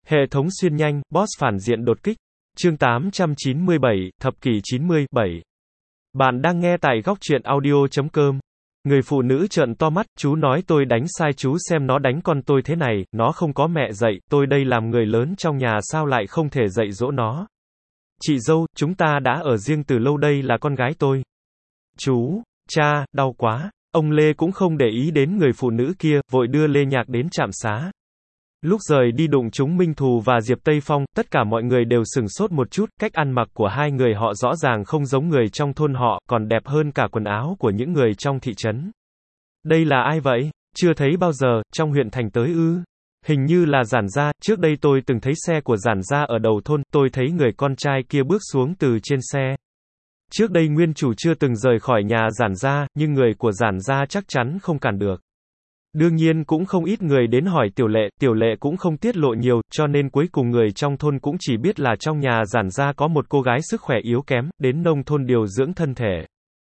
Hệ thống xuyên nhanh, boss phản diện đột kích. Chương 897, thập kỷ 90, 7. Bạn đang nghe tại góc truyện audio.com. Người phụ nữ trợn to mắt, chú nói tôi đánh sai, chú xem nó đánh con tôi thế này, nó không có mẹ dạy, tôi đây làm người lớn trong nhà sao lại không thể dạy dỗ nó. Chị dâu, chúng ta đã ở riêng từ lâu, đây là con gái tôi. Chú, cha, đau quá. Ông Lê cũng không để ý đến người phụ nữ kia, vội đưa Lê Nhạc đến trạm xá. Lúc rời đi đụng chúng Minh Thù và Diệp Tây Phong, tất cả mọi người đều sửng sốt một chút, cách ăn mặc của hai người họ rõ ràng không giống người trong thôn họ, còn đẹp hơn cả quần áo của những người trong thị trấn. Đây là ai vậy? Chưa thấy bao giờ, trong huyện thành tới ư? Hình như là Giản gia, trước đây tôi từng thấy xe của Giản gia ở đầu thôn, tôi thấy người con trai kia bước xuống từ trên xe. Trước đây nguyên chủ chưa từng rời khỏi nhà Giản gia, nhưng người của Giản gia chắc chắn không cản được. Đương nhiên cũng không ít người đến hỏi Tiểu Lệ cũng không tiết lộ nhiều, cho nên cuối cùng người trong thôn cũng chỉ biết là trong nhà Giản gia có một cô gái sức khỏe yếu kém, đến nông thôn điều dưỡng thân thể.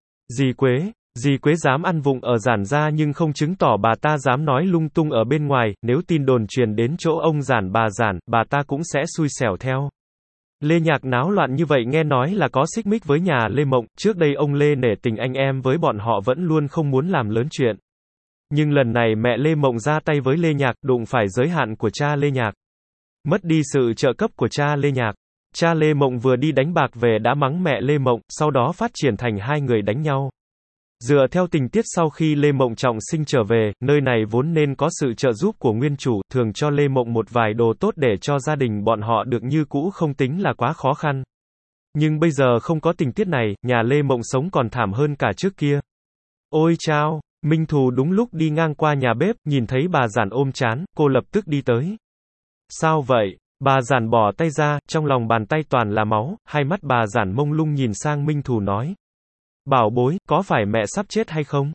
Dì Quế dám ăn vụng ở Giản gia nhưng không chứng tỏ bà ta dám nói lung tung ở bên ngoài, nếu tin đồn truyền đến chỗ ông Giản, bà ta cũng sẽ xui xẻo theo. Lê Nhạc náo loạn như vậy nghe nói là có xích mích với nhà Lê Mộng, trước đây ông Lê nể tình anh em với bọn họ vẫn luôn không muốn làm lớn chuyện. Nhưng lần này mẹ Lê Mộng ra tay với Lê Nhạc, đụng phải giới hạn của cha Lê Nhạc. Mất đi sự trợ cấp của cha Lê Nhạc. Cha Lê Mộng vừa đi đánh bạc về đã mắng mẹ Lê Mộng, sau đó phát triển thành hai người đánh nhau. Dựa theo tình tiết sau khi Lê Mộng trọng sinh trở về, nơi này vốn nên có sự trợ giúp của nguyên chủ, thường cho Lê Mộng một vài đồ tốt để cho gia đình bọn họ được như cũ không tính là quá khó khăn. Nhưng bây giờ không có tình tiết này, nhà Lê Mộng sống còn thảm hơn cả trước kia. Ôi chao! Minh Thù đúng lúc đi ngang qua nhà bếp, nhìn thấy bà Giản ôm trán, cô lập tức đi tới. Sao vậy? Bà Giản bỏ tay ra, trong lòng bàn tay toàn là máu, hai mắt bà Giản mông lung nhìn sang Minh Thù nói. Bảo bối, có phải mẹ sắp chết hay không?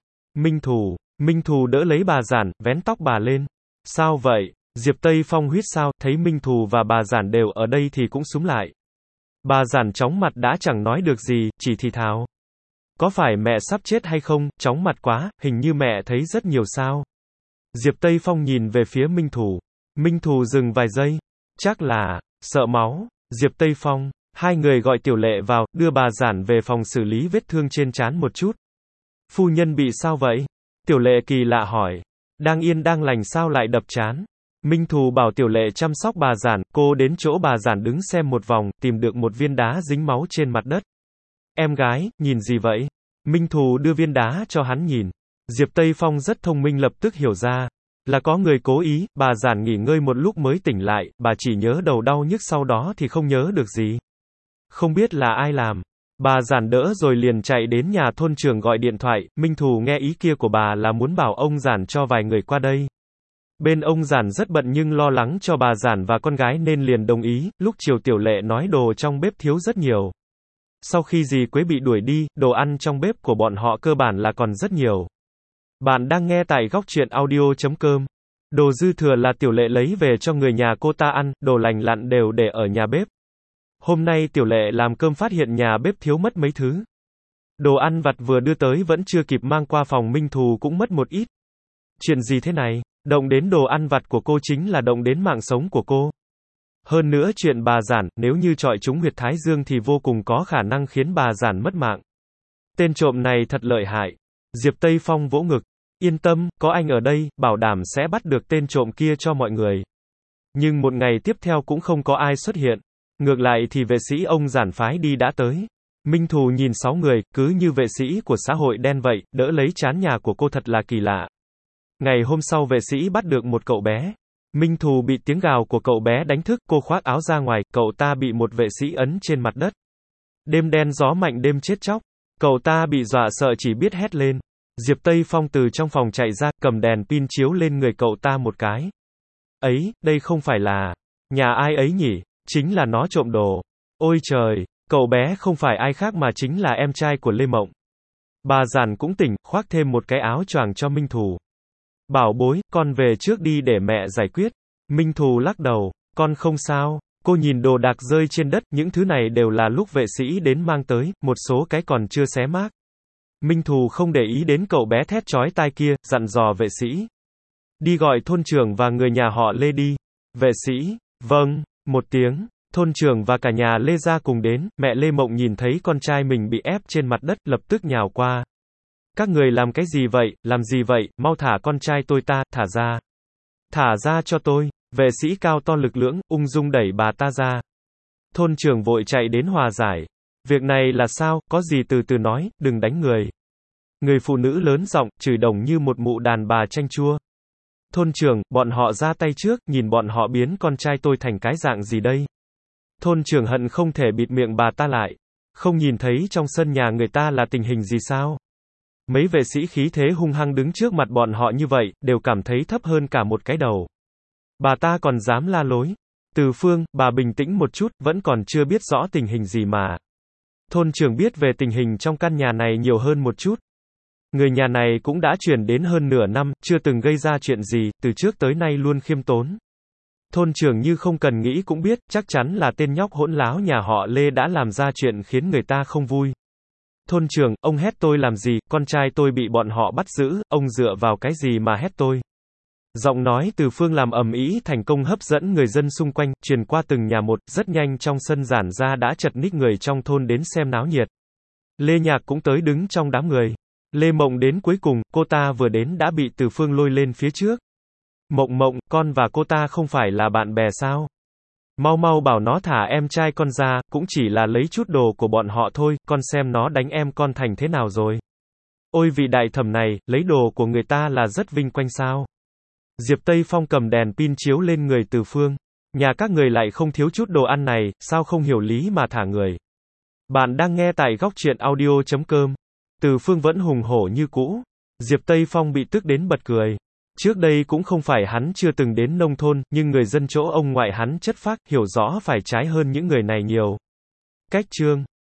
Minh Thù đỡ lấy bà Giản, vén tóc bà lên. Sao vậy? Diệp Tây Phong huýt sao, thấy Minh Thù và bà Giản đều ở đây thì cũng súng lại. Bà Giản chóng mặt đã chẳng nói được gì, chỉ thì thào. Có phải mẹ sắp chết hay không, chóng mặt quá, hình như mẹ thấy rất nhiều sao. Diệp Tây Phong nhìn về phía Minh Thù dừng vài giây. Chắc là, sợ máu. Diệp Tây Phong, hai người gọi Tiểu Lệ vào, đưa bà Giản về phòng xử lý vết thương trên trán một chút. Phu nhân bị sao vậy? Tiểu Lệ kỳ lạ hỏi. Đang yên đang lành sao lại đập trán? Minh Thù bảo Tiểu Lệ chăm sóc bà Giản, cô đến chỗ bà Giản đứng xem một vòng, tìm được một viên đá dính máu trên mặt đất. Em gái, nhìn gì vậy? Minh Thù đưa viên đá cho hắn nhìn. Diệp Tây Phong rất thông minh lập tức hiểu ra. Là có người cố ý, bà Giản nghỉ ngơi một lúc mới tỉnh lại, bà chỉ nhớ đầu đau nhức sau đó thì không nhớ được gì. Không biết là ai làm. Bà Giản đỡ rồi liền chạy đến nhà thôn trưởng gọi điện thoại, Minh Thù nghe ý kia của bà là muốn bảo ông Giản cho vài người qua đây. Bên ông Giản rất bận nhưng lo lắng cho bà Giản và con gái nên liền đồng ý, lúc chiều Tiểu Lệ nói đồ trong bếp thiếu rất nhiều. Sau khi dì Quế bị đuổi đi, đồ ăn trong bếp của bọn họ cơ bản là còn rất nhiều. Bạn đang nghe tại góc truyện audio.com. Đồ dư thừa là Tiểu Lệ lấy về cho người nhà cô ta ăn, đồ lành lặn đều để ở nhà bếp. Hôm nay Tiểu Lệ làm cơm phát hiện nhà bếp thiếu mất mấy thứ. Đồ ăn vặt vừa đưa tới vẫn chưa kịp mang qua phòng Minh Thù cũng mất một ít. Chuyện gì thế này? Động đến đồ ăn vặt của cô chính là động đến mạng sống của cô. Hơn nữa chuyện bà Giản, nếu như chọi trúng huyệt thái dương thì vô cùng có khả năng khiến bà Giản mất mạng. Tên trộm này thật lợi hại. Diệp Tây Phong vỗ ngực. Yên tâm, có anh ở đây, bảo đảm sẽ bắt được tên trộm kia cho mọi người. Nhưng một ngày tiếp theo cũng không có ai xuất hiện. Ngược lại thì vệ sĩ ông Giản phái đi đã tới. Minh Thù nhìn 6 người, cứ như vệ sĩ của xã hội đen vậy, đỡ lấy trán nhà của cô thật là kỳ lạ. Ngày hôm sau vệ sĩ bắt được một cậu bé. Minh Thù bị tiếng gào của cậu bé đánh thức, cô khoác áo ra ngoài, cậu ta bị một vệ sĩ ấn trên mặt đất. Đêm đen gió mạnh đêm chết chóc. Cậu ta bị dọa sợ chỉ biết hét lên. Diệp Tây Phong từ trong phòng chạy ra, cầm đèn pin chiếu lên người cậu ta một cái. Ấy, đây không phải là nhà ai ấy nhỉ? Chính là nó trộm đồ. Ôi trời, cậu bé không phải ai khác mà chính là em trai của Lê Mộng. Bà Giản cũng tỉnh, khoác thêm một cái áo choàng cho Minh Thù. Bảo bối, con về trước đi để mẹ giải quyết. Minh Thù lắc đầu, con không sao. Cô nhìn đồ đạc rơi trên đất, những thứ này đều là lúc vệ sĩ đến mang tới, một số cái còn chưa xé mác. Minh Thù không để ý đến cậu bé thét chói tai kia, dặn dò vệ sĩ. Đi gọi thôn trưởng và người nhà họ Lê đi. Vệ sĩ, Vâng, một tiếng. Thôn trưởng và cả nhà Lê gia cùng đến, mẹ Lê Mộng nhìn thấy con trai mình bị ép trên mặt đất, lập tức nhào qua. Các người làm cái gì vậy, làm gì vậy, mau thả con trai tôi ta, thả ra. Thả ra cho tôi. Vệ sĩ cao to lực lưỡng, ung dung đẩy bà ta ra. Thôn trưởng vội chạy đến hòa giải. Việc này là sao, có gì từ từ nói, đừng đánh người. Người phụ nữ lớn giọng, chửi đồng như một mụ đàn bà chanh chua. Thôn trưởng, bọn họ ra tay trước, nhìn bọn họ biến con trai tôi thành cái dạng gì đây. Thôn trưởng hận không thể bịt miệng bà ta lại. Không nhìn thấy trong sân nhà người ta là tình hình gì sao? Mấy vệ sĩ khí thế hung hăng đứng trước mặt bọn họ như vậy, đều cảm thấy thấp hơn cả một cái đầu. Bà ta còn dám la lối. Từ Phương, bà bình tĩnh một chút, vẫn còn chưa biết rõ tình hình gì mà. Thôn trưởng biết về tình hình trong căn nhà này nhiều hơn một chút. Người nhà này cũng đã chuyển đến hơn nửa năm, chưa từng gây ra chuyện gì, từ trước tới nay luôn khiêm tốn. Thôn trưởng như không cần nghĩ cũng biết, chắc chắn là tên nhóc hỗn láo nhà họ Lê đã làm ra chuyện khiến người ta không vui. Thôn trưởng, ông hét tôi làm gì, con trai tôi bị bọn họ bắt giữ, ông dựa vào cái gì mà hét tôi. Giọng nói từ Phương làm ầm ĩ thành công hấp dẫn người dân xung quanh, truyền qua từng nhà một, rất nhanh trong sân giản ra đã chật ních người trong thôn đến xem náo nhiệt. Lê Nhạc cũng tới đứng trong đám người. Lê Mộng đến cuối cùng, cô ta vừa đến đã bị Từ Phương lôi lên phía trước. Mộng Mộng, con và cô ta không phải là bạn bè sao? Mau mau bảo nó thả em trai con ra, cũng chỉ là lấy chút đồ của bọn họ thôi, con xem nó đánh em con thành thế nào rồi. Ôi vị đại thẩm này, lấy đồ của người ta là rất vinh quang sao? Diệp Tây Phong cầm đèn pin chiếu lên người Từ Phương. Nhà các người lại không thiếu chút đồ ăn này, sao không hiểu lý mà thả người. Bạn đang nghe tại góc truyện audio.com. Từ Phương vẫn hùng hổ như cũ. Diệp Tây Phong bị tức đến bật cười. Trước đây cũng không phải hắn chưa từng đến nông thôn, nhưng người dân chỗ ông ngoại hắn chất phác, hiểu rõ phải trái hơn những người này nhiều. Cách chương